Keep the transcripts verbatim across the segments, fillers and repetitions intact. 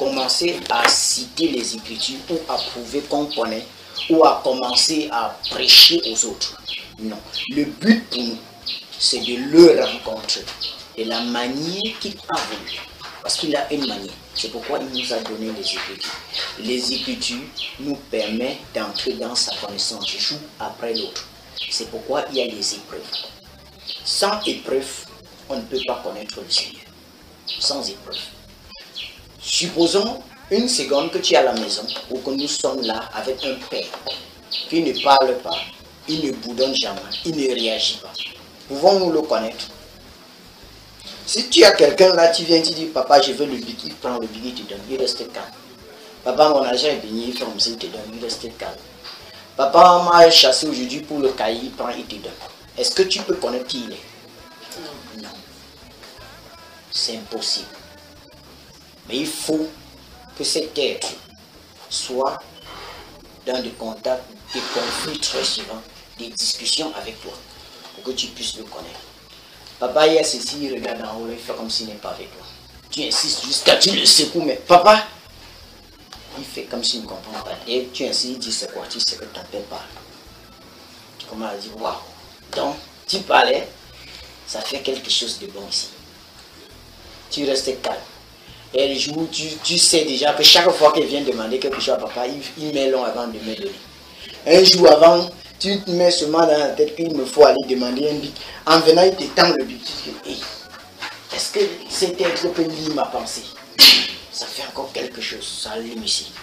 commencer à citer les Écritures ou à prouver qu'on connaît ou à commencer à prêcher aux autres. Non. Le but pour nous, c'est de le rencontrer de la manière qu'il a voulu. Parce qu'il a une manière. C'est pourquoi il nous a donné les Écritures. Les Écritures nous permettent d'entrer dans sa connaissance, jour après l'autre. C'est pourquoi il y a les épreuves. Sans épreuve, on ne peut pas connaître le Seigneur. Sans épreuve. Supposons une seconde que tu es à la maison ou que nous sommes là avec un père qui ne parle pas, il ne boudonne jamais, il ne réagit pas. Pouvons-nous le connaître? Si tu as quelqu'un là, tu viens, tu dis, papa, je veux le bic, il prend le bic, il te donne, il reste calme. Papa, mon argent est béni, il fait comme ça, il te donne, il reste calme. Papa m'a chassé aujourd'hui pour le cahier, il prend, il te donne. Est-ce que tu peux connaître qui il est? Non. C'est impossible. Mais il faut que cet être soit dans des contacts, des conflits très souvent, des discussions avec toi, pour que tu puisses le connaître. Papa, il y a ceci, il regarde en haut, il fait comme s'il n'est pas avec toi. Tu insistes jusqu'à tu le secoues, mais papa, il fait comme s'il ne comprend pas. Et tu insistes, il dit c'est quoi? Tu sais que ton père parle. Tu commences à dire waouh. Donc, tu parlais, ça fait quelque chose de bon ici. Tu restes calme. Et le jour où tu, tu sais déjà que chaque fois qu'il vient demander quelque chose à papa, il, il met long avant de me donner. Un jour avant, tu te mets seulement dans la tête qu'il me faut aller demander un bic. En venant, il te tend le bic. Tu te dis, hey, est-ce que cet être peut lire ma pensée? Ça fait encore quelque chose, ça allume ici.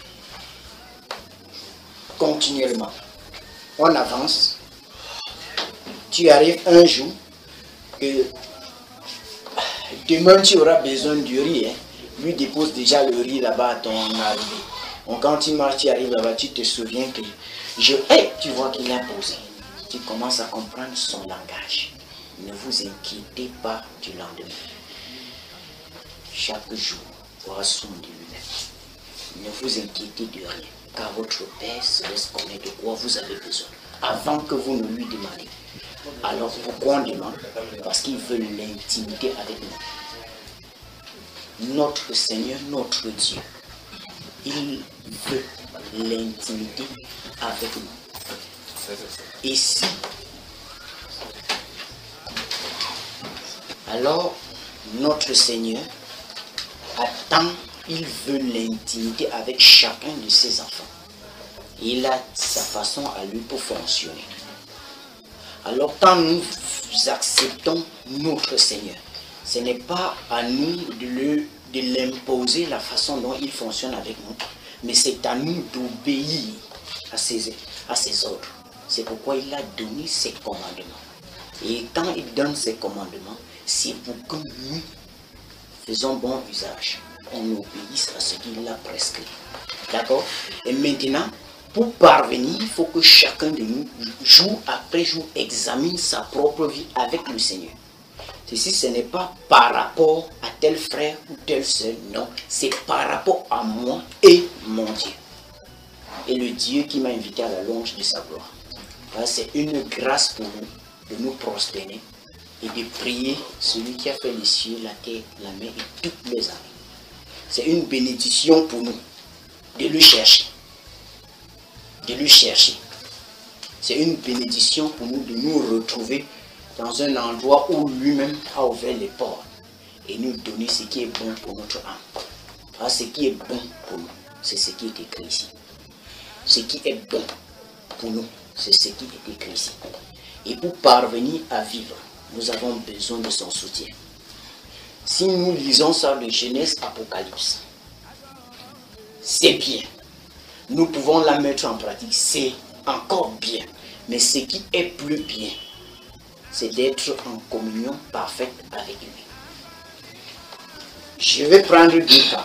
Continuellement. On avance. Tu arrives un jour que demain tu auras besoin du riz. Hein. Lui dépose déjà le riz là-bas à ton arrivée. Donc quand tu marches, tu arrives là-bas, tu te souviens que je hais, tu vois qu'il a posé. Tu commences à comprendre son langage. Ne vous inquiétez pas du lendemain. Chaque jour aura son de lui-même. Ne vous inquiétez de rien, car votre Père se laisse connaître de quoi vous avez besoin, avant que vous ne lui demandiez. Alors pourquoi on demande? Parce qu'il veut l'intimité avec nous. Notre Seigneur, notre Dieu, il veut l'intimité avec nous. Et si, alors notre Seigneur attend, il veut l'intimité avec chacun de ses enfants. Il a sa façon à lui pour fonctionner. Alors quand nous acceptons notre Seigneur, ce n'est pas à nous de l'imposer la façon dont il fonctionne avec nous, mais c'est à nous d'obéir à ses, à ses ordres. C'est pourquoi il a donné ses commandements. Et quand il donne ses commandements, c'est pour que nous faisons bon usage. On obéisse à ce qu'il a prescrit. D'accord? Et maintenant, pour parvenir, il faut que chacun de nous, jour après jour, examine sa propre vie avec le Seigneur. Ceci, ce n'est pas par rapport à tel frère ou telle soeur, non. C'est par rapport à moi et mon Dieu. Et le Dieu qui m'a invité à la louange de sa gloire. C'est une grâce pour nous de nous prosterner et de prier celui qui a fait les cieux, la terre, la mer et toutes les âmes. C'est une bénédiction pour nous de le chercher. De le chercher. C'est une bénédiction pour nous de nous retrouver dans un endroit où lui-même a ouvert les portes et nous donner ce qui est bon pour notre âme. Alors, ce qui est bon pour nous, c'est ce qui est écrit ici. Ce qui est bon pour nous, c'est ce qui est écrit ici. Et pour parvenir à vivre, nous avons besoin de son soutien. Si nous lisons ça de Genèse Apocalypse, c'est bien. Nous pouvons la mettre en pratique, c'est encore bien. Mais ce qui est plus bien, c'est d'être en communion parfaite avec lui. Je vais prendre deux cas.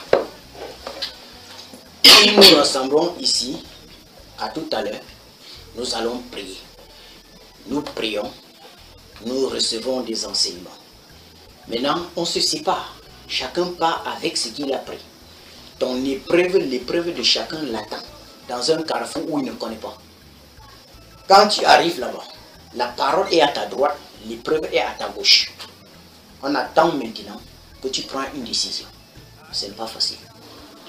Si nous nous rassemblons ici, à tout à l'heure, nous allons prier. Nous prions, nous recevons des enseignements. Maintenant, on se sépare. Chacun part avec ce qu'il a pris. Ton épreuve, l'épreuve de chacun l'attend. Dans un carrefour où il ne connaît pas. Quand tu arrives là-bas, la parole est à ta droite, l'épreuve est à ta gauche. On attend maintenant que tu prends une décision. Ce n'est pas facile.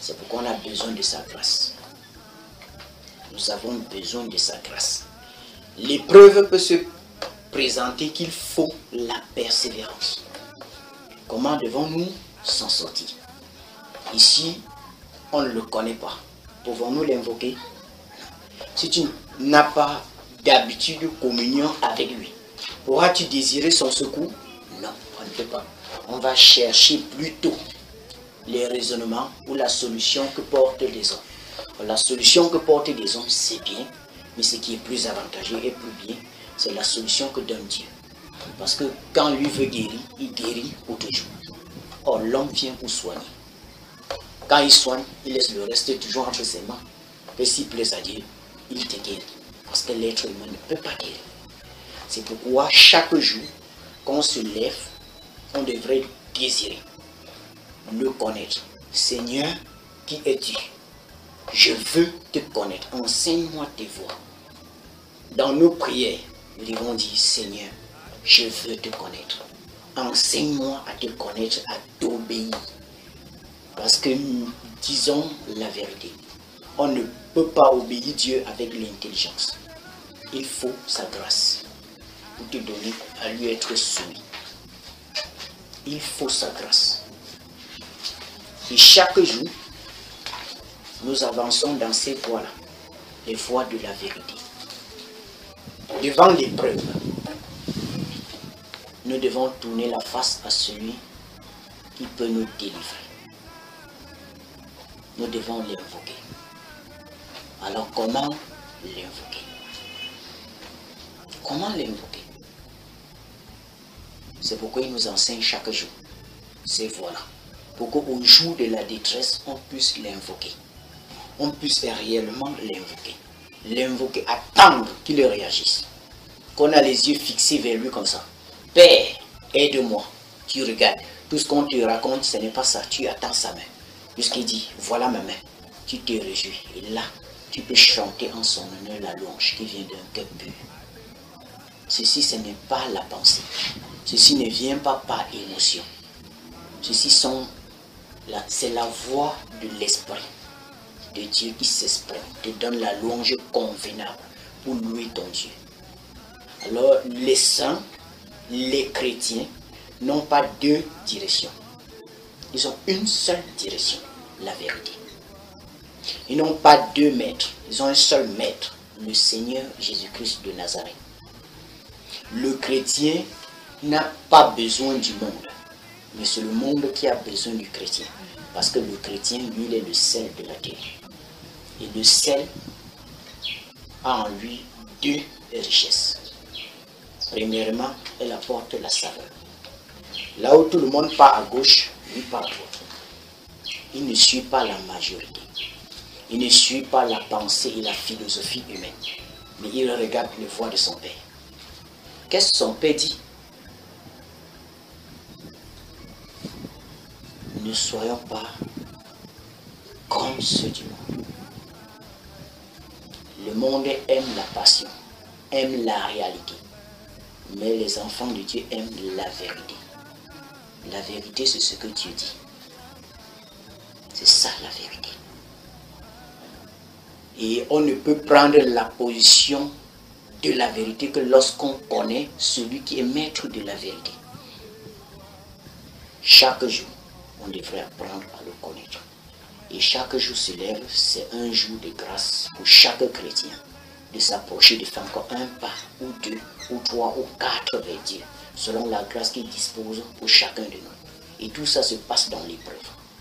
C'est pourquoi on a besoin de sa grâce. Nous avons besoin de sa grâce. L'épreuve peut se présenter qu'il faut la persévérance. Comment devons-nous s'en sortir? Ici, on ne le connaît pas. Pouvons-nous l'invoquer? Si tu n'as pas d'habitude de communion avec lui, pourras-tu désirer son secours? Non, on ne peut pas. On va chercher plutôt les raisonnements ou la solution que portent les hommes. La solution que portent les hommes, c'est bien, mais ce qui est plus avantageux et plus bien, c'est la solution que donne Dieu. Parce que quand lui veut guérir, il guérit pour toujours. Or, l'homme vient pour soigner. Quand il soigne, il laisse le reste toujours entre ses mains. Et s'il plaît à Dieu, il te guérit. Parce que l'être humain ne peut pas guérir. C'est pourquoi chaque jour qu'on se lève, on devrait désirer le connaître. Seigneur, qui es-tu? Je veux te connaître. Enseigne-moi tes voies. Dans nos prières, nous devons dire, Seigneur, je veux te connaître. Enseigne-moi à te connaître, à t'obéir. Parce que, disons la vérité, on ne peut pas obéir Dieu avec l'intelligence. Il faut sa grâce pour te donner à lui être soumis. Il faut sa grâce. Et chaque jour, nous avançons dans ces voies-là, les voies de la vérité. Devant l'épreuve, nous devons tourner la face à celui qui peut nous délivrer. Nous devons l'invoquer. Alors comment l'invoquer? Comment l'invoquer? C'est pourquoi il nous enseigne chaque jour ces voies-là. Pour qu'au jour de la détresse, on puisse l'invoquer. On puisse réellement l'invoquer. L'invoquer, attendre qu'il réagisse. Qu'on a les yeux fixés vers lui comme ça. Père, aide-moi. Tu regardes. Tout ce qu'on te raconte, ce n'est pas ça. Tu attends sa main. Puisqu'il dit, voilà ma main. Tu te réjouis. Et là, tu peux chanter en son honneur la louange qui vient d'un cœur pur. Ceci, ce n'est pas la pensée. Ceci ne vient pas par émotion. Ceci sont, c'est la voix de l'esprit de Dieu qui s'exprime, te donne la louange convenable pour louer ton Dieu. Alors, les saints, les chrétiens, n'ont pas deux directions. Ils ont une seule direction, la vérité. Ils n'ont pas deux maîtres, ils ont un seul maître, le Seigneur Jésus-Christ de Nazareth. Le chrétien n'a pas besoin du monde, mais c'est le monde qui a besoin du chrétien. Parce que le chrétien, lui, il est le sel de la terre. Et le sel a en lui deux richesses. Premièrement, elle apporte la saveur. Là où tout le monde part à gauche, lui part à droite. Il ne suit pas la majorité. Il ne suit pas la pensée et la philosophie humaine. Mais il regarde les voies de son Père. Qu'est-ce que son Père dit? Ne soyons pas comme ceux du monde. Le monde aime la passion, aime la réalité. Mais les enfants de Dieu aiment la vérité. La vérité, c'est ce que Dieu dit. C'est ça la vérité. Et on ne peut prendre la position de la vérité que lorsqu'on connaît celui qui est maître de la vérité. Chaque jour, on devrait apprendre à le connaître. Et chaque jour se lève, c'est un jour de grâce pour chaque chrétien de s'approcher, de faire encore un pas, ou deux, ou trois, ou quatre vers Dieu, selon la grâce qu'il dispose pour chacun de nous. Et tout ça se passe dans l'épreuve.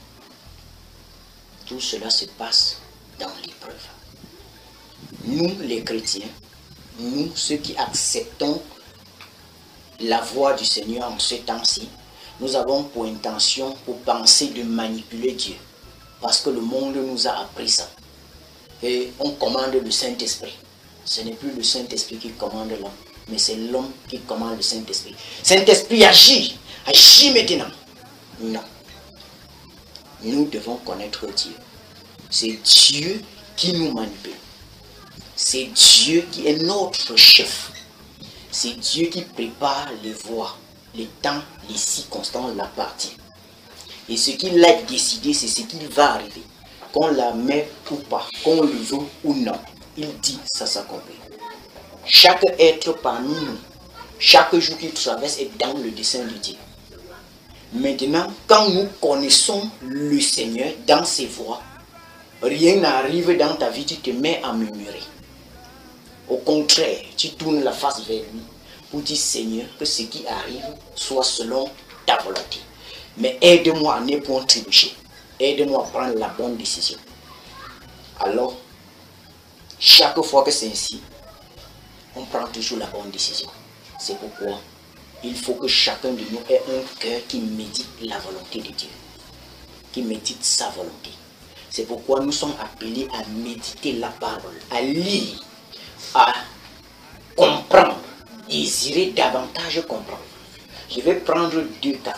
Tout cela se passe dans l'épreuve. Nous, les chrétiens, nous, ceux qui acceptons la voix du Seigneur en ce temps-ci, nous avons pour intention, pour penser de manipuler Dieu. Parce que le monde nous a appris ça. Et on commande le Saint-Esprit. Ce n'est plus le Saint-Esprit qui commande l'homme, mais c'est l'homme qui commande le Saint-Esprit. Saint-Esprit agit, agit maintenant. Non. Nous devons connaître Dieu. C'est Dieu qui nous manipule. C'est Dieu qui est notre chef. C'est Dieu qui prépare les voies, les temps, les circonstances l'appartiennent. Et ce qu'il a décidé, c'est ce qu'il va arriver. qu'on la met ou pas, qu'on le veut ou non, il dit ça s'accomplit. Chaque être parmi nous, chaque jour qu'il traverse est dans le dessein de Dieu. Maintenant, quand nous connaissons le Seigneur dans ses voies, rien n'arrive dans ta vie, tu te mets à murmurer. Au contraire, tu tournes la face vers lui pour dire Seigneur, que ce qui arrive soit selon ta volonté. Mais aide-moi à ne point trébucher. Aide-moi à prendre la bonne décision. Alors, chaque fois que c'est ainsi, on prend toujours la bonne décision. C'est pourquoi il faut que chacun de nous ait un cœur qui médite la volonté de Dieu, qui médite sa volonté. C'est pourquoi nous sommes appelés à méditer la parole, à lire, à comprendre, désirer davantage comprendre. Je vais prendre deux cas.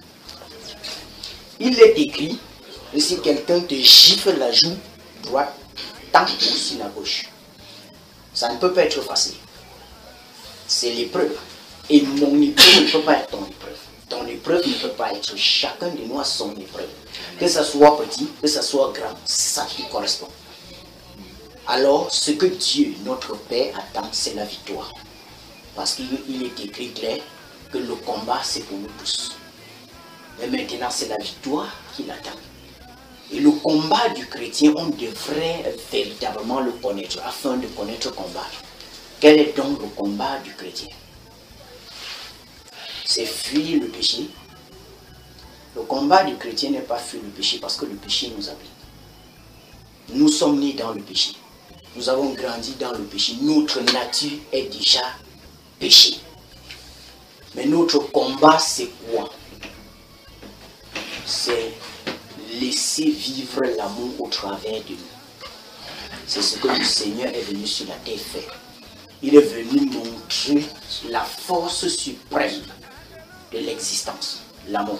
Il est écrit, si quelqu'un te gifle la joue droite, tends aussi la gauche. Ça ne peut pas être facile. C'est l'épreuve. Et mon épreuve ne peut pas être ton épreuve. Ton épreuve ne peut pas être chacun de nous à son épreuve. Que ce soit petit, que ce soit grand, ça qui correspond. Alors, ce que Dieu, notre Père, attend, c'est la victoire. Parce qu'il est écrit clair que le combat, c'est pour nous tous. Mais maintenant, c'est la victoire qui l'attend. Et le combat du chrétien, on devrait véritablement le connaître, afin de connaître le combat. Quel est donc le combat du chrétien? C'est fuir le péché. Le combat du chrétien n'est pas fuir le péché parce que le péché nous habite. Nous sommes nés dans le péché. Nous avons grandi dans le péché. Notre nature est déjà péché. Mais notre combat, c'est quoi? C'est laisser vivre l'amour au travers de nous. C'est ce que le Seigneur est venu sur la terre faire. Il est venu montrer la force suprême de l'existence, l'amour.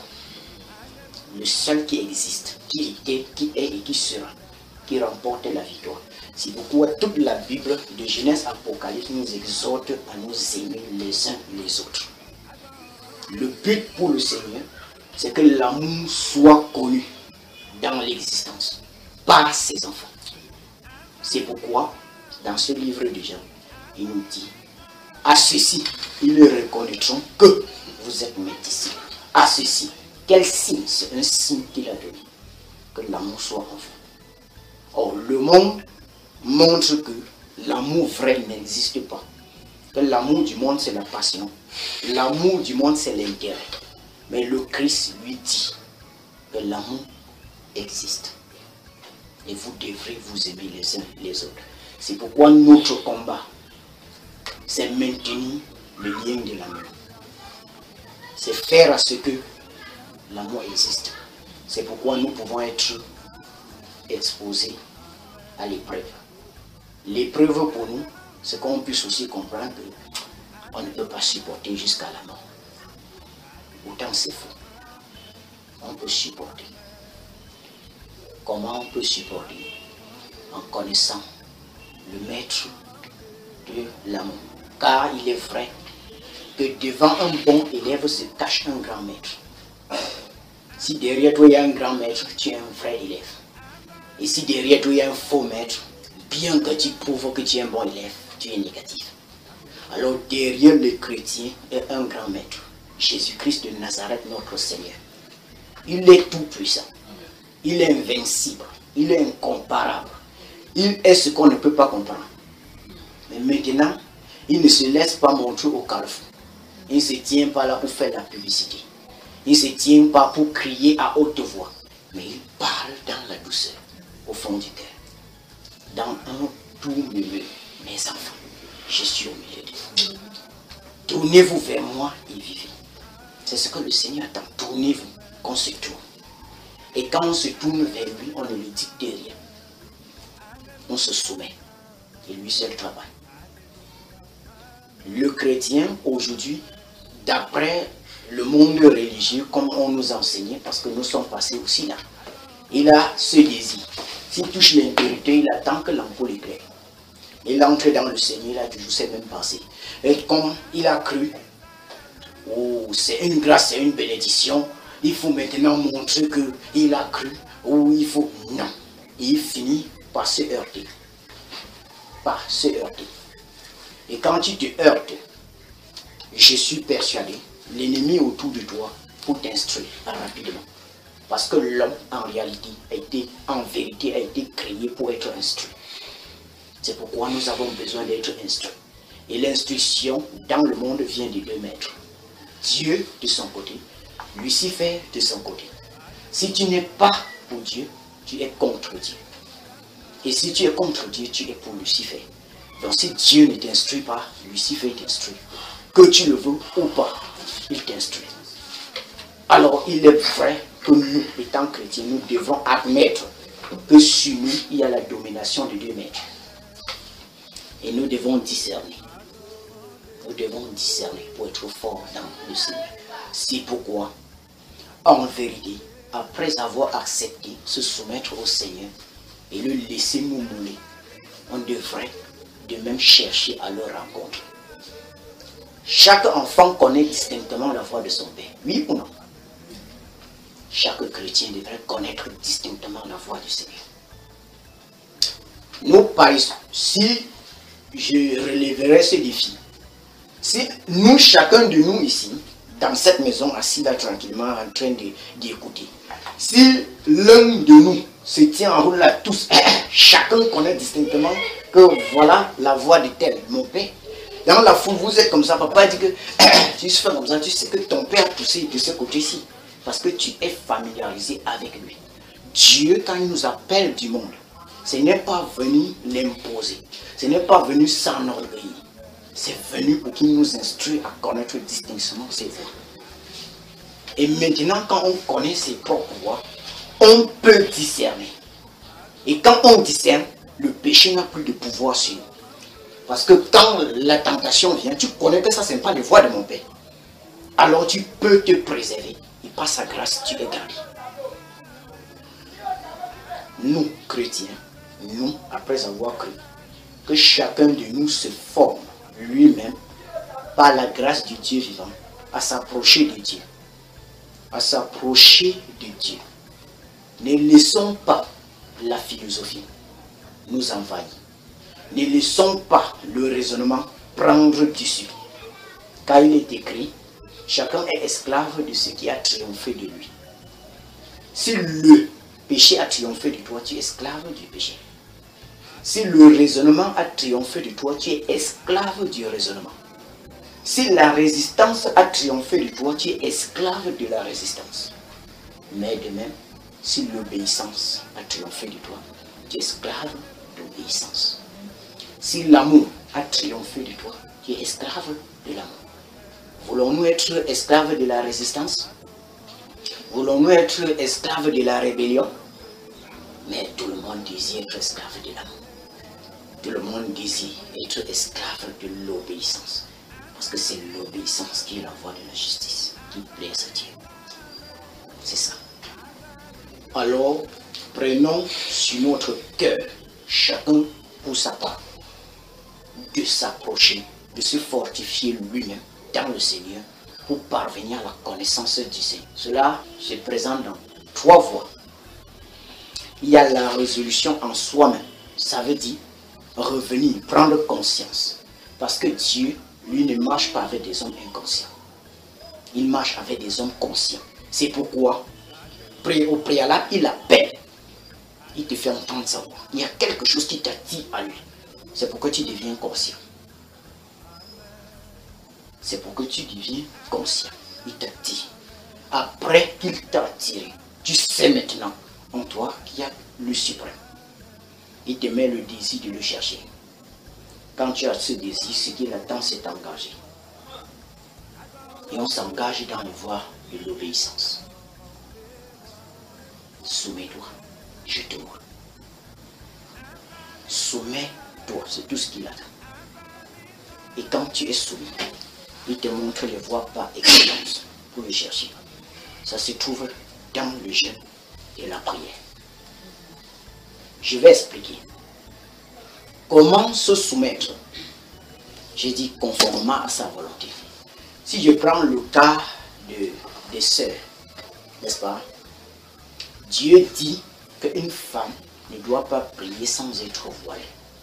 Le seul qui existe, qui était, qui est et qui sera, qui remporte la victoire. C'est pourquoi toute la Bible, de Genèse à Apocalypse, nous exhorte à nous aimer les uns les autres. Le but pour le Seigneur, c'est que l'amour soit connu dans l'existence par ses enfants. C'est pourquoi, dans ce livre de Jean, il nous dit, à ceci, ils reconnaîtront que vous êtes mes disciples. À ceci, quel signe? C'est un signe qu'il a donné, que l'amour soit en vous. Or, le monde montre que l'amour vrai n'existe pas. Que l'amour du monde, c'est la passion. L'amour du monde, c'est l'intérêt. Mais le Christ lui dit que l'amour existe. Et vous devrez vous aimer les uns les autres. C'est pourquoi notre combat, c'est maintenir le lien de l'amour. C'est faire à ce que l'amour existe. C'est pourquoi nous pouvons être exposés à l'épreuve. L'épreuve pour nous, c'est qu'on puisse aussi comprendre qu'on ne peut pas supporter jusqu'à la mort. Autant c'est faux. On peut supporter. Comment on peut supporter? En connaissant le maître de l'amour. Car il est vrai que devant un bon élève se cache un grand maître. Si derrière toi il y a un grand maître, tu es un vrai élève. Et si derrière toi il y a un faux maître, bien que tu prouves que tu es un bon élève, tu es négatif. Alors derrière le chrétien est un grand maître, Jésus-Christ de Nazareth, notre Seigneur. Il est tout puissant, il est invincible, il est incomparable, il est ce qu'on ne peut pas comprendre. Mais maintenant, il ne se laisse pas montrer au carrefour. Il ne se tient pas là pour faire la publicité. Il ne se tient pas pour crier à haute voix. Mais il parle dans la douceur, au fond du cœur. Dans un tout milieu, mes enfants, je suis au milieu de vous. Tournez-vous vers moi et vivez. C'est ce que le Seigneur attend. Tournez-vous, qu'on se tourne. Et quand on se tourne vers lui, on ne lui dicte rien. On se soumet. Et lui seul travaille. Le chrétien, aujourd'hui, d'après le monde religieux, comme on nous enseignait, parce que nous sommes passés aussi là, il a ce désir. S'il touche l'impurité, il attend que l'ampoule éclaire. Il entre dans le Seigneur, il a toujours ces mêmes pensées. Et comme il a cru, oh, c'est une grâce, c'est une bénédiction, il faut maintenant montrer qu'il a cru, ou il faut... Non. et il finit par se heurter. Par se heurter. Et quand tu te heurtes, je suis persuadé, l'ennemi autour de toi pour t'instruire rapidement. Parce que l'homme, en réalité, a été, en vérité, a été créé pour être instruit. C'est pourquoi nous avons besoin d'être instruits. Et l'instruction dans le monde vient de deux maîtres. Dieu de son côté, Lucifer de son côté. Si tu n'es pas pour Dieu, tu es contre Dieu. Et si tu es contre Dieu, tu es pour Lucifer. Donc si Dieu ne t'instruit pas, Lucifer t'instruit. Que tu le veux ou pas, il t'instruit. Alors il est vrai que nous, étant chrétiens, nous devons admettre que sur nous, il y a la domination de deux maîtres. Et nous devons discerner. Nous devons discerner pour être forts dans le Seigneur. C'est pourquoi, en vérité, après avoir accepté se soumettre au Seigneur et le laisser nous mouler, on devrait de même chercher à leur rencontre. Chaque enfant connaît distinctement la voix de son père, oui ou non? Chaque chrétien devrait connaître distinctement la voix du Seigneur. Nous, par exemple, si je relèverais ce défi, si nous, chacun de nous ici, dans cette maison, assis là tranquillement, en train d'écouter, si l'un de nous se tient en route là, tous, chacun connaît distinctement que voilà la voix de tel, mon père. Dans la foule, vous êtes comme ça, papa dit que tu fais comme ça, tu sais que ton père a poussé de ce côté-ci, parce que tu es familiarisé avec lui. Dieu, quand il nous appelle du monde, ce n'est pas venu l'imposer, ce n'est pas venu s'enorgueillir. C'est venu pour qu'il nous instruise à connaître distinctement ses voies. Et maintenant, quand on connaît ses propres voies, on peut discerner. Et quand on discerne, le péché n'a plus de pouvoir sur nous. Parce que quand la tentation vient, tu connais que ça, ce n'est pas les voies de mon Père. Alors tu peux te préserver. Et par sa grâce, tu es gardé. Nous, chrétiens, nous, après avoir cru, que chacun de nous se forme lui-même, par la grâce du Dieu vivant, à s'approcher de Dieu. À s'approcher de Dieu. Ne laissons pas la philosophie nous envahir. Ne laissons pas le raisonnement prendre dessus. Car il est écrit, chacun est esclave de ce qui a triomphé de lui. Si le péché a triomphé de toi, tu es esclave du péché. Si le raisonnement a triomphé de toi, tu es esclave du raisonnement. Si la résistance a triomphé de toi, tu es esclave de la résistance. Mais de même, si l'obéissance a triomphé de toi, tu es esclave d'obéissance. Si l'amour a triomphé de toi, tu es esclave de l'amour. Voulons-nous être esclaves de la résistance? Voulons-nous être esclaves de la rébellion? Mais tout le monde désire être esclave de l'amour. Tout le monde désire être esclave de l'obéissance. Parce que c'est l'obéissance qui est la voie de la justice, qui plaît à Dieu. C'est ça. Alors, prenons sur notre cœur, chacun pour sa part, de s'approcher, de se fortifier lui-même dans le Seigneur pour parvenir à la connaissance du Seigneur. Cela se présente dans trois voies. Il y a la résolution en soi-même. Ça veut dire revenir, prendre conscience. Parce que Dieu, lui, ne marche pas avec des hommes inconscients. Il marche avec des hommes conscients. C'est pourquoi, au préalable, il appelle. Il te fait entendre sa voix. Il y a quelque chose qui t'attire à lui. C'est pour que tu deviens conscient. C'est pour que tu deviens conscient. Il t'attire. Après qu'il t'a attiré, tu sais maintenant en toi qu'il y a le suprême. Il te met le désir de le chercher. Quand tu as ce désir, ce qu'il attend, c'est engagé. Et on s'engage dans le voie de l'obéissance. Soumets-toi, je te vois. Soumets-toi, c'est tout ce qu'il attend. Et quand tu es soumis, il te montre les voies par excellence pour le chercher. Ça se trouve dans le jeûne et la prière. Je vais expliquer. Comment se soumettre? J'ai dit conformément à sa volonté. Si je prends le cas de, des sœurs, n'est-ce pas? Dieu dit qu'une femme ne doit pas prier sans être voilé.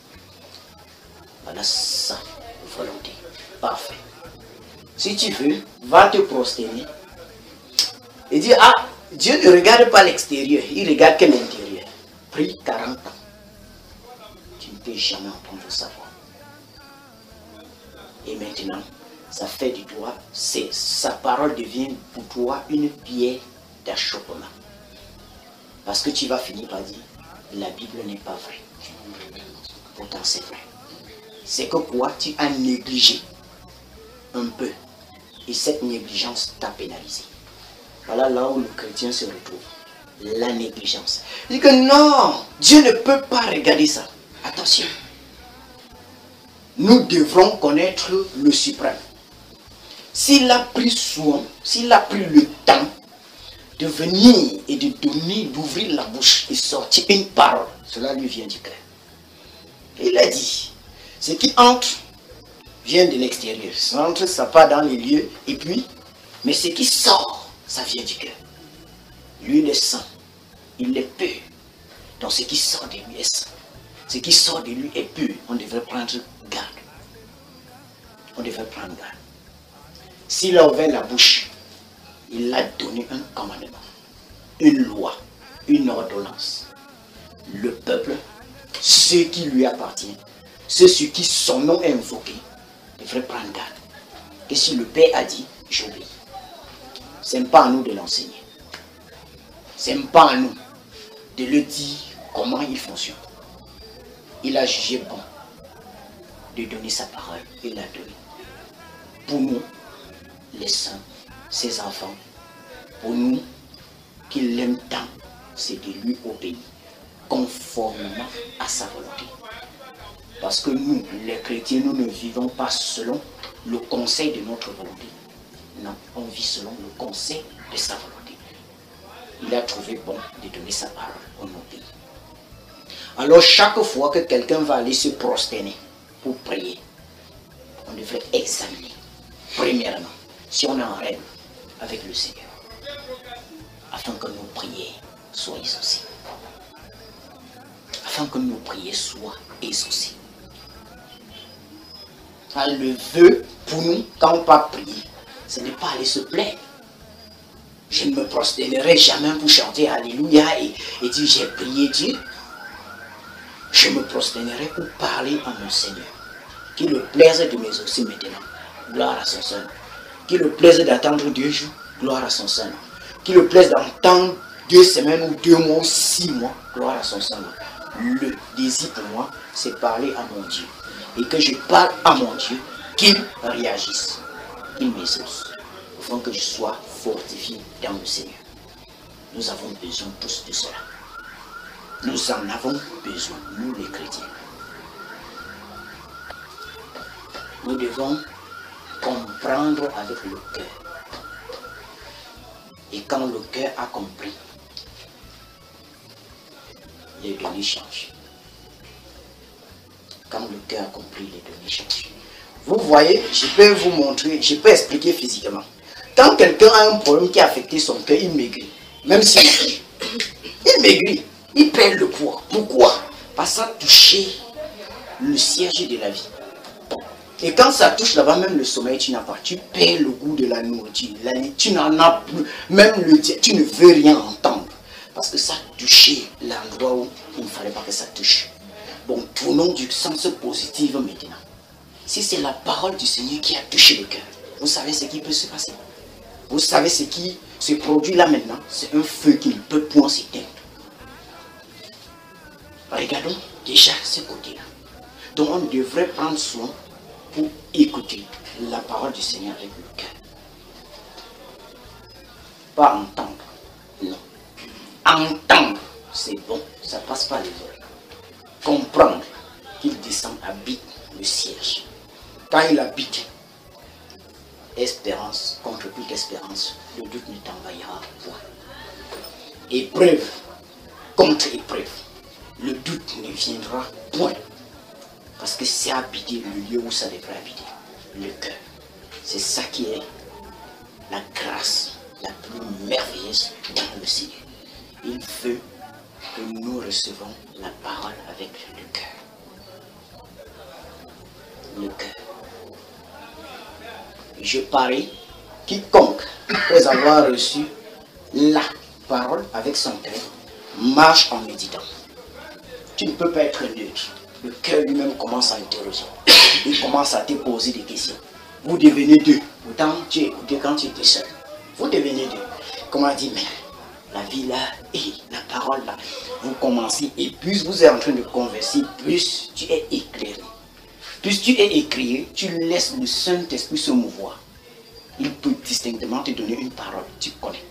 Voilà sa volonté. Parfait. Si tu veux, va te prosterner et dire, ah, Dieu ne regarde pas l'extérieur, il regarde que l'intérieur. Prie quarante ans. Tu ne peux jamais entendre sa voix. Et maintenant, ça fait de toi, sa parole devient pour toi une pierre d'achoppement. Parce que tu vas finir par dire, la Bible n'est pas vraie. Pourtant c'est vrai. C'est que quoi? Tu as négligé un peu. Et cette négligence t'a pénalisé. Voilà là où le chrétien se retrouve. La négligence. Il dit que non, Dieu ne peut pas regarder ça. Attention. Nous devrons connaître le suprême. S'il a pris soin, s'il a pris le temps de venir et de donner, d'ouvrir la bouche et sortir une parole, cela lui vient du cœur. Il a dit, ce qui entre vient de l'extérieur. Ça entre, ça part dans les lieux, et puis, mais ce qui sort, ça vient du cœur. Lui, il est saint, il est pur. Donc ce qui sort de lui est saint. Ce qui sort de lui est pur. On devrait prendre garde. On devrait prendre garde. S'il a ouvert la bouche, il a donné un commandement, une loi, une ordonnance. Le peuple, ce qui lui appartient, ceux sur qui son nom est invoqué, devrait prendre garde. Et si le Père a dit, j'obéis. Ce n'est pas à nous de l'enseigner. Ce n'est pas à nous de le dire comment il fonctionne. Il a jugé bon de donner sa parole. Il l'a donné. Pour nous, les saints, ses enfants, pour nous, qu'il l'aime tant, c'est de lui obéir, conformément à sa volonté. Parce que nous, les chrétiens, nous ne vivons pas selon le conseil de notre volonté. Non, on vit selon le conseil de sa volonté. Il a trouvé bon de donner sa parole, on obéit. Alors chaque fois que quelqu'un va aller se prosterner pour prier, on devrait examiner, premièrement, si on est en règle avec le Seigneur, afin que nos prières soient exaucées. Afin que nos prières soient exaucées. Alors, le vœu pour nous, quand on va prier, ce n'est pas aller se plaindre. Je ne me prosternerai jamais pour chanter Alléluia et, et dire j'ai prié Dieu. Je me prosternerai pour parler à mon Seigneur. Qu'il le plaise de m'exaucer maintenant. Gloire à son Seigneur. Qu'il le plaise d'attendre deux jours. Gloire à son Seigneur. Qu'il le plaise d'entendre deux semaines ou deux mois ou six mois. Gloire à son Seigneur. Le désir pour moi, c'est parler à mon Dieu. Et que je parle à mon Dieu, qu'il réagisse. Qu'il m'exauce. Afin que je sois fortifié dans le Seigneur. Nous avons besoin tous de cela. Nous en avons besoin, nous les chrétiens. Nous devons comprendre avec le cœur. Et quand le cœur a compris, les données changent. Quand le cœur a compris, les données changent. Vous voyez, je peux vous montrer, je peux expliquer physiquement. Quand quelqu'un a un problème qui a affecté son cœur, il maigrit. Même s'il mange, il maigrit. Il perd le poids. Pourquoi? Parce que ça a touché le siège de la vie. Et quand ça touche là-bas, même le sommeil, tu n'as pas. Tu perds le goût de la nourriture. La, tu n'en as plus. Même le tu ne veux rien entendre. Parce que ça a touché l'endroit où il ne fallait pas que ça touche. Bon, tournons du sens positif maintenant. Si c'est la parole du Seigneur qui a touché le cœur, vous savez ce qui peut se passer. Vous savez ce qui se produit là maintenant. C'est un feu qui ne peut point s'éteindre. Regardons déjà ce côté-là. Donc on devrait prendre soin pour écouter la parole du Seigneur avec le cœur. Pas entendre, non. Entendre, c'est bon, ça passe par les oreilles. Comprendre qu'il descend, habite le siège. Quand il habite, espérance, contre toute espérance, le doute ne t'envahira point. Épreuve, contre épreuve. Le doute ne viendra point. Parce que c'est habiter le lieu où ça devrait habiter. Le cœur. C'est ça qui est la grâce la plus merveilleuse dans le Seigneur. Il veut que nous recevons la parole avec le cœur. Le cœur. Je parie, quiconque, après avoir reçu la parole avec son cœur, marche en méditant. Tu ne peux pas être neutre. Le cœur lui-même commence à interroger. Il commence à te poser des questions. Vous devenez deux. Autant tu écoutais quand tu étais seul. Vous devenez deux. Comment dire, mais la vie là, et la parole là, vous commencez, et plus vous êtes en train de converser, plus tu es éclairé. Plus tu es éclairé, tu laisses le Saint-Esprit se mouvoir. Il peut distinctement te donner une parole, tu connais.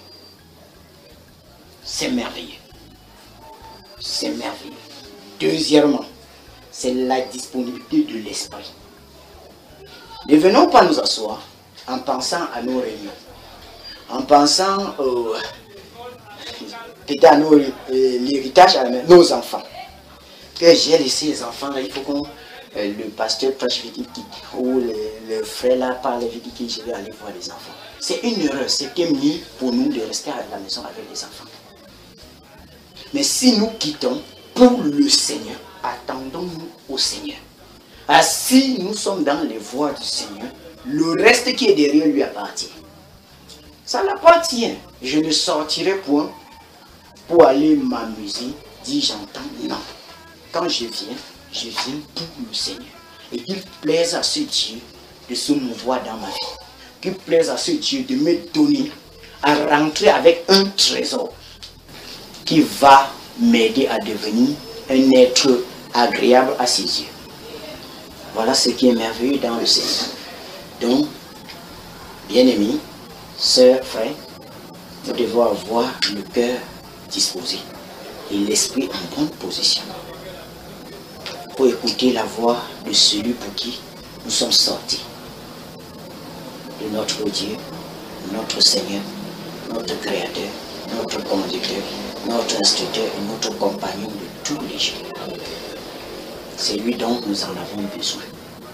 C'est merveilleux. C'est merveilleux. Deuxièmement, c'est la disponibilité de l'esprit. Ne venons pas nous asseoir en pensant à nos réunions, en pensant euh, peut-être à nos, euh, l'héritage à la, nos enfants. Que j'ai laissé les enfants là, il faut qu'on euh, le pasteur prêche vite ou le, le frère là parle vite que je vais aller voir les enfants. C'est une erreur, c'était mieux pour nous de rester à la maison avec les enfants. Mais si nous quittons pour le Seigneur, attendons-nous au Seigneur. Ah, si nous sommes dans les voies du Seigneur, le reste qui est derrière lui appartient. Ça l'appartient. Je ne sortirai point pour aller m'amuser, dit j'entends. Non. Quand je viens, je viens pour le Seigneur. Et qu'il plaise à ce Dieu de se mouvoir dans ma vie. Qu'il plaise à ce Dieu de me donner à rentrer avec un trésor qui va m'aider à devenir un être agréable à ses yeux. Voilà ce qui est merveilleux dans le Seigneur. Donc, bien-aimés, sœurs, frères, nous devons avoir le cœur disposé et l'esprit en bonne position pour écouter la voix de celui pour qui nous sommes sortis, de notre Dieu, notre Seigneur, notre Créateur, notre conducteur, notre instructeur et notre compagnon de tous les jours. C'est lui dont nous en avons besoin.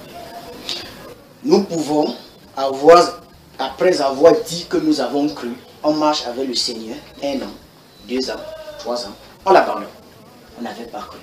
Nous pouvons avoir, après avoir dit que nous avons cru, on marche avec le Seigneur un an, deux ans, trois ans, on l'abandonne. On n'avait pas cru.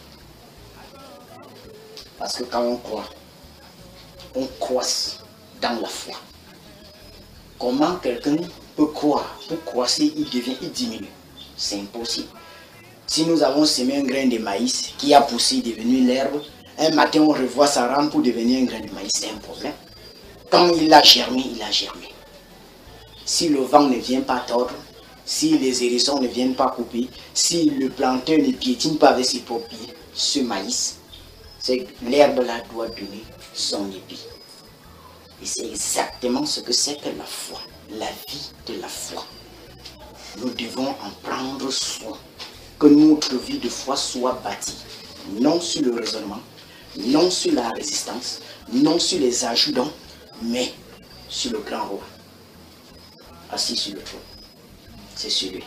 Parce que quand on croit, on croisse dans la foi. Comment quelqu'un peut croire? Pour croisser, il devient, il diminue. C'est impossible. Si nous avons semé un grain de maïs qui a poussé, devenu l'herbe, un matin on revoit sa rame pour devenir un grain de maïs, c'est un problème. Quand il a germé, il a germé. Si le vent ne vient pas tordre, si les hérissons ne viennent pas couper, si le planteur ne piétine pas avec ses propres pieds, ce maïs, l'herbe là doit donner son épi. Et c'est exactement ce que c'est que la foi, la vie de la foi. Nous devons en prendre soin, que notre vie de foi soit bâtie, non sur le raisonnement, non sur la résistance, non sur les ajouts, mais sur le grand roi, assis sur le trône. C'est celui.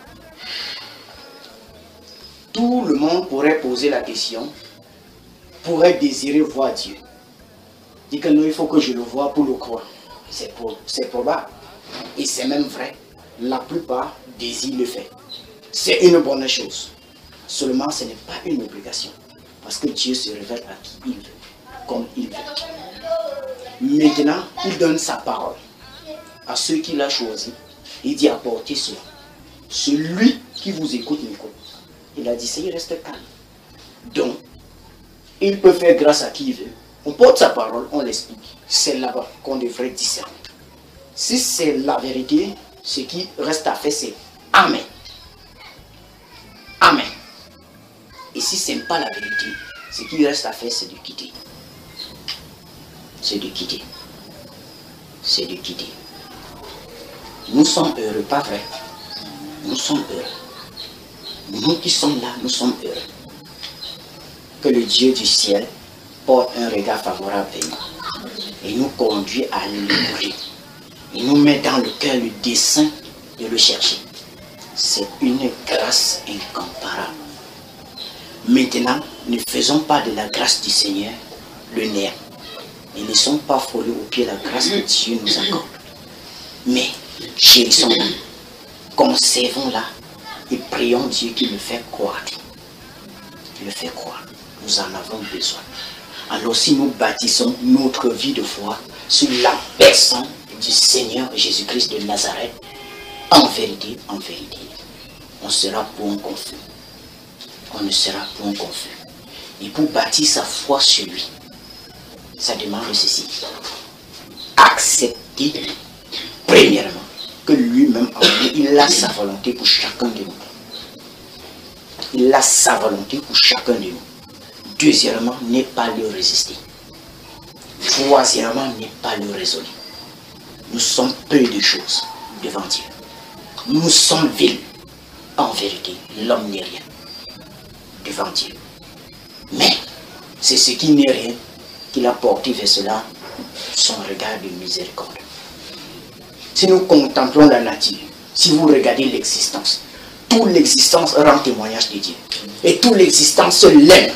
Tout le monde pourrait poser la question, pourrait désirer voir Dieu. Dit que non, il faut que je le voie pour le croire. C'est pro probable. Et c'est même vrai. La plupart désirent le faire. C'est une bonne chose. Seulement, ce n'est pas une obligation. Parce que Dieu se révèle à qui il veut, comme il veut. Maintenant, il donne sa parole à ceux qu'il a choisis. Il dit apportez cela. Celui qui vous écoute m'écoute. Il a dit ça, il reste calme. Donc, il peut faire grâce à qui il veut. On porte sa parole, on l'explique. C'est là-bas qu'on devrait discerner. Si c'est la vérité, ce qui reste à faire, c'est Amen. Amen. Et si ce n'est pas la vérité, ce qui reste à faire, c'est de quitter. C'est de quitter. C'est de quitter. Nous sommes heureux, pas vrai? Nous sommes heureux. Nous qui sommes là, nous sommes heureux. Que le Dieu du ciel porte un regard favorable vers nous et nous conduit à l'aimer. Il nous met dans le cœur le dessein de le chercher. C'est une grâce incomparable. Maintenant, ne faisons pas de la grâce du Seigneur le nerf. Ne laissons pas frôler au pied la grâce que Dieu nous accorde. Mais chérissons-la, conservons-la et prions Dieu qui le fait croître. Le fait croître. Nous en avons besoin. Alors si nous bâtissons notre vie de foi sur la personne du Seigneur Jésus-Christ de Nazareth, en vérité, en vérité, on sera point confus. On ne sera point confus. Et pour bâtir sa foi sur lui, ça demande ceci. Accepter, premièrement, que lui-même, il a sa volonté pour chacun de nous. Il a sa volonté pour chacun de nous. Deuxièmement, n'est pas le résister. Troisièmement, n'est pas le raisonner. Nous sommes peu de choses devant Dieu. Nous sommes vils. En vérité, l'homme n'est rien devant Dieu. Mais c'est ce qui n'est rien qu'il a porté vers cela son regard de miséricorde. Si nous contemplons la nature, si vous regardez l'existence, toute l'existence rend témoignage de Dieu. Et toute l'existence l'aime.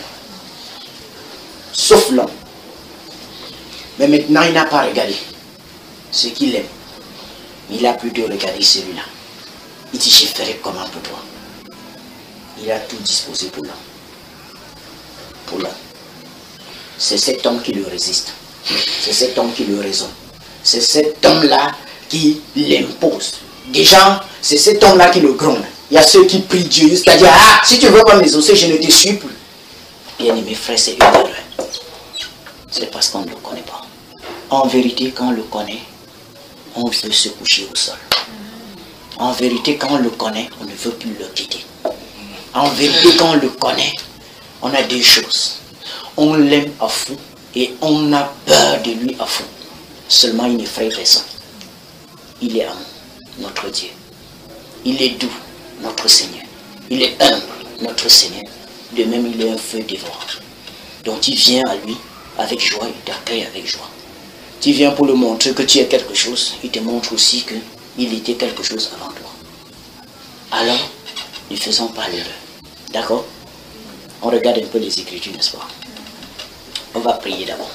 Sauf l'homme. Mais maintenant, il n'a pas regardé ce qu'il aime. Mais il a plutôt regardé celui-là. Il dit, je ferai comment pour toi. Il a tout disposé pour l'homme. Pour l'homme. C'est cet homme qui le résiste. C'est cet homme qui le raisonne. C'est cet homme-là qui l'impose. Déjà, c'est cet homme-là qui le gronde. Il y a ceux qui prient Dieu jusqu'à dire, ah, si tu veux pas m'exaucer, je ne te suis plus. Bien-aimés frères, c'est une erreur. C'est parce qu'on ne le connaît pas. En vérité, quand on le connaît, on veut se coucher au sol. En vérité, quand on le connaît, on ne veut plus le quitter. En vérité, quand on le connaît, on a deux choses. On l'aime à fond et on a peur de lui à fond. Seulement, il n'effraie personne. Il est amour, notre Dieu. Il est doux, notre Seigneur. Il est humble, notre Seigneur. De même, il est un feu dévorant. Donc, tu viens à lui avec joie, il t'accueille avec joie. Tu viens pour le montrer que tu es quelque chose, il te montre aussi qu'il était quelque chose avant toi. Alors, ne faisons pas l'erreur. D'accord? On regarde un peu les Écritures, n'est-ce pas? On va prier d'abord.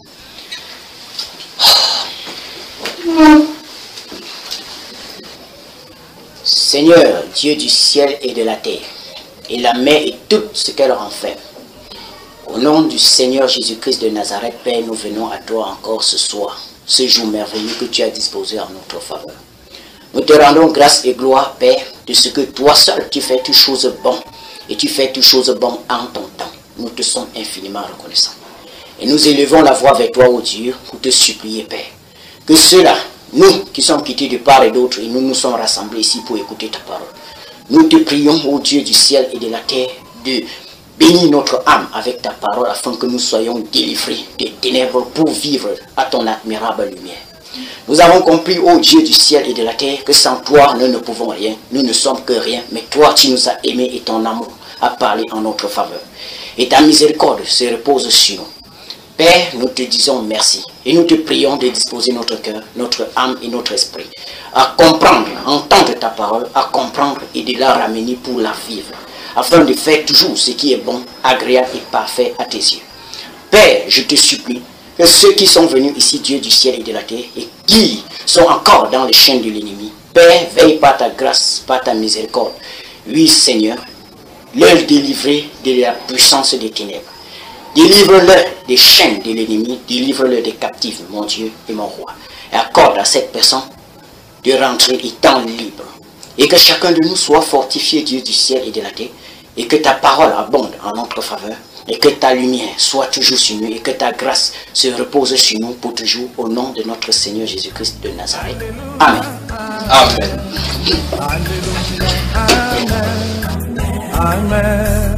Seigneur, Dieu du ciel et de la terre, et la mer et tout ce qu'elle renferme, au nom du Seigneur Jésus-Christ de Nazareth, Père, nous venons à toi encore ce soir, ce jour merveilleux que tu as disposé en notre faveur. Nous te rendons grâce et gloire, Père, de ce que toi seul, tu fais toutes choses bonnes, et tu fais toutes choses bonnes en ton temps. Nous te sommes infiniment reconnaissants. Et nous élevons la voix vers toi, ô Dieu, pour te supplier, Père, que ceux-là, nous qui sommes quittés de part et d'autre, et nous nous sommes rassemblés ici pour écouter ta parole, nous te prions, ô Dieu du ciel et de la terre, de bénis notre âme avec ta parole afin que nous soyons délivrés des ténèbres pour vivre à ton admirable lumière. Nous avons compris, ô Dieu du ciel et de la terre, que sans toi, nous ne pouvons rien. Nous ne sommes que rien, mais toi, tu nous as aimés et ton amour a parlé en notre faveur. Et ta miséricorde se repose sur nous. Père, nous te disons merci et nous te prions de disposer notre cœur, notre âme et notre esprit à comprendre, à entendre ta parole, à comprendre et de la ramener pour la vivre, afin de faire toujours ce qui est bon, agréable et parfait à tes yeux. Père, je te supplie que ceux qui sont venus ici, Dieu du ciel et de la terre, et qui sont encore dans les chaînes de l'ennemi, Père, veille par ta grâce, par ta miséricorde. Oui, Seigneur, leur délivrer de la puissance des ténèbres. Délivre-leur des chaînes de l'ennemi, délivre-leur des captifs, mon Dieu et mon roi. Et accorde à cette personne de rentrer étant libre. Et que chacun de nous soit fortifié, Dieu du ciel et de la terre, et que ta parole abonde en notre faveur, et que ta lumière soit toujours sur nous, et que ta grâce se repose sur nous pour toujours, au nom de notre Seigneur Jésus-Christ de Nazareth. Amen. Amen. Amen.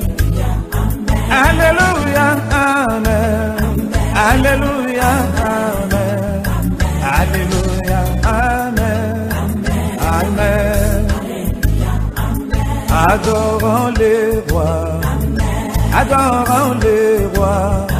Alléluia, amen. Alléluia, amen. Alléluia, amen. Amen. Adorons les rois. Adorons les rois.